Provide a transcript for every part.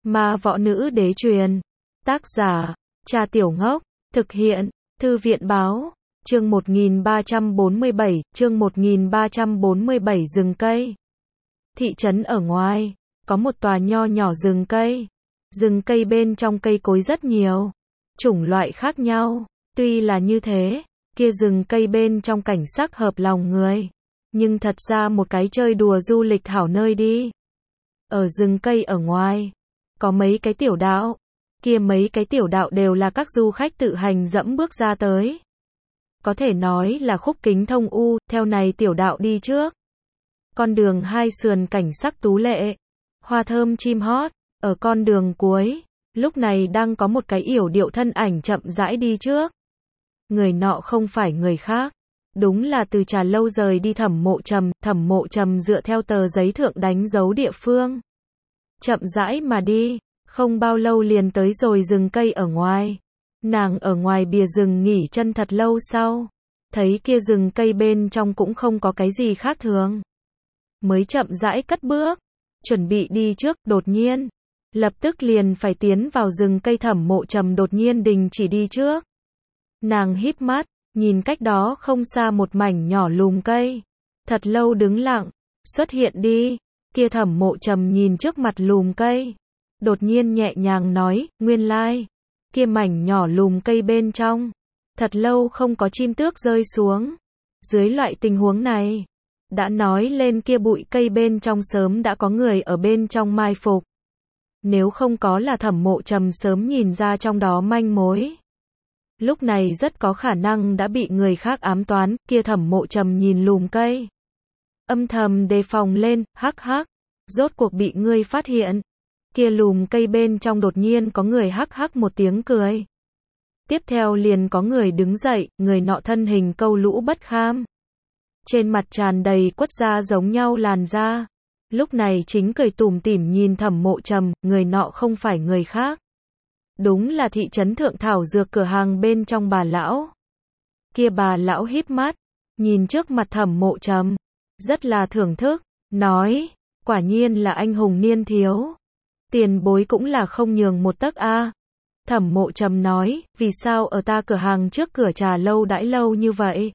Ma võ nữ đế truyền. Tác giả, Trà Tiểu Ngốc. Thực hiện, Thư viện báo. Chương 1347, chương 1347 rừng cây. Thị trấn ở ngoài, có một tòa nho nhỏ rừng cây. Rừng cây bên trong cây cối rất nhiều, chủng loại khác nhau. Tuy là như thế, kia rừng cây bên trong cảnh sắc hợp lòng người, nhưng thật ra một cái chơi đùa du lịch hảo nơi đi. Ở rừng cây ở ngoài, có mấy cái tiểu đạo, kia mấy cái tiểu đạo đều là các du khách tự hành dẫm bước ra tới. Có thể nói là khúc kính thông u, theo này tiểu đạo đi trước. Con đường hai sườn cảnh sắc tú lệ, hoa thơm chim hót, ở con đường cuối, lúc này đang có một cái yểu điệu thân ảnh chậm rãi đi trước. Người nọ không phải người khác, đúng là từ Trà Lâu rời đi Thẩm Mộ Trầm dựa theo tờ giấy thượng đánh dấu địa phương. Chậm rãi mà đi, không bao lâu liền tới rồi rừng cây ở ngoài. Nàng ở ngoài bìa rừng nghỉ chân thật lâu sau, thấy kia rừng cây bên trong cũng không có cái gì khác thường. Mới chậm rãi cất bước, chuẩn bị đi trước, đột nhiên, lập tức liền phải tiến vào rừng cây. Thẩm Mộ Trầm đột nhiên đình chỉ đi trước. Nàng híp mắt, nhìn cách đó không xa một mảnh nhỏ lùm cây. Thật lâu đứng lặng, xuất hiện đi. Kia Thẩm Mộ Trầm nhìn trước mặt lùm cây, đột nhiên nhẹ nhàng nói, nguyên lai, kia mảnh nhỏ lùm cây bên trong, thật lâu không có chim tước rơi xuống. Dưới loại tình huống này, đã nói lên kia bụi cây bên trong sớm đã có người ở bên trong mai phục. Nếu không có là Thẩm Mộ Trầm sớm nhìn ra trong đó manh mối, lúc này rất có khả năng đã bị người khác ám toán. Kia Thẩm Mộ Trầm nhìn lùm cây, âm thầm đề phòng lên, hắc hắc, rốt cuộc bị ngươi phát hiện. Kia lùm cây bên trong đột nhiên có người hắc hắc một tiếng cười. Tiếp theo liền có người đứng dậy, người nọ thân hình câu lũ bất kham, trên mặt tràn đầy quất da giống nhau làn da. Lúc này chính cười tủm tỉm nhìn Thẩm Mộ Trầm, người nọ không phải người khác, đúng là thị trấn thượng thảo dược cửa hàng bên trong bà lão. Kia bà lão híp mắt, nhìn trước mặt Thẩm Mộ Trầm, rất là thưởng thức, nói, quả nhiên là anh hùng niên thiếu. Tiền bối cũng là không nhường một tấc a. Thẩm Mộ Trầm nói, vì sao ở ta cửa hàng trước cửa Trà Lâu đãi lâu như vậy,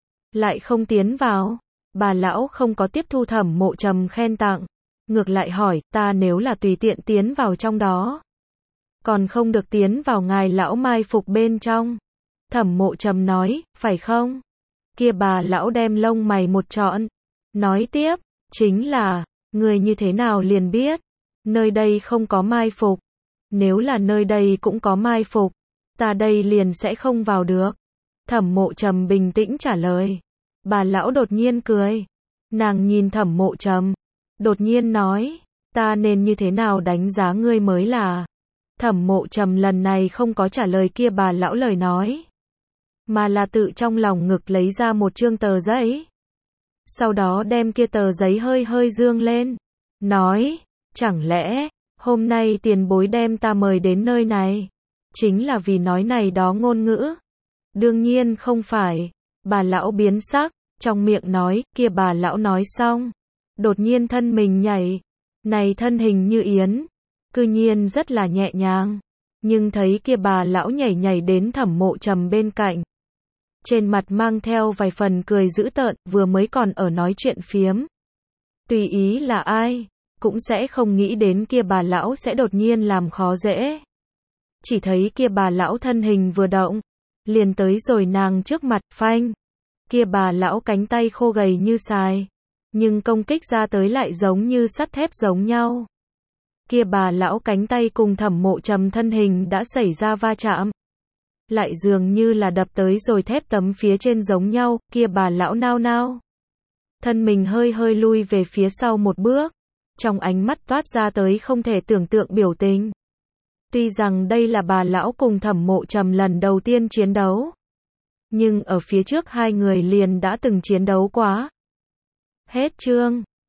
lại không tiến vào? Bà lão không có tiếp thu Thẩm Mộ Trầm khen tặng, ngược lại hỏi, ta nếu là tùy tiện tiến vào trong đó, còn không được tiến vào ngài lão mai phục bên trong? Thẩm Mộ Trầm nói, phải không? Kia bà lão đem lông mày một trọn, nói tiếp, chính là, người như thế nào liền biết nơi đây không có mai phục? Nếu là nơi đây cũng có mai phục, ta đây liền sẽ không vào được. Thẩm Mộ Trầm bình tĩnh trả lời. Bà lão đột nhiên cười. Nàng nhìn Thẩm Mộ Trầm, đột nhiên nói, ta nên như thế nào đánh giá ngươi mới là? Thẩm Mộ Trầm lần này không có trả lời kia bà lão lời nói, mà là tự trong lòng ngực lấy ra một chương tờ giấy. Sau đó đem kia tờ giấy hơi hơi dương lên, nói, chẳng lẽ, hôm nay tiền bối đem ta mời đến nơi này, chính là vì nói này đó ngôn ngữ? Đương nhiên không phải. Bà lão biến sắc, trong miệng nói, kia bà lão nói xong, đột nhiên thân mình nhảy, này thân hình như yến, cư nhiên rất là nhẹ nhàng, nhưng thấy kia bà lão nhảy đến Thẩm Mộ Trầm bên cạnh, trên mặt mang theo vài phần cười dữ tợn, vừa mới còn ở nói chuyện phiếm, tùy ý là ai, cũng sẽ không nghĩ đến kia bà lão sẽ đột nhiên làm khó dễ. Chỉ thấy kia bà lão thân hình vừa động, liền tới rồi nàng trước mặt, phanh. Kia bà lão cánh tay khô gầy như sài, nhưng công kích ra tới lại giống như sắt thép giống nhau. Kia bà lão cánh tay cùng Thẩm Mộ Trầm thân hình đã xảy ra va chạm, lại dường như là đập tới rồi thép tấm phía trên giống nhau. Kia bà lão nao nao, thân mình hơi hơi lui về phía sau một bước, trong ánh mắt toát ra tới không thể tưởng tượng biểu tình. Tuy rằng đây là bà lão cùng Thẩm Mộ Trầm lần đầu tiên chiến đấu, nhưng ở phía trước hai người liền đã từng chiến đấu quá. Hết chương.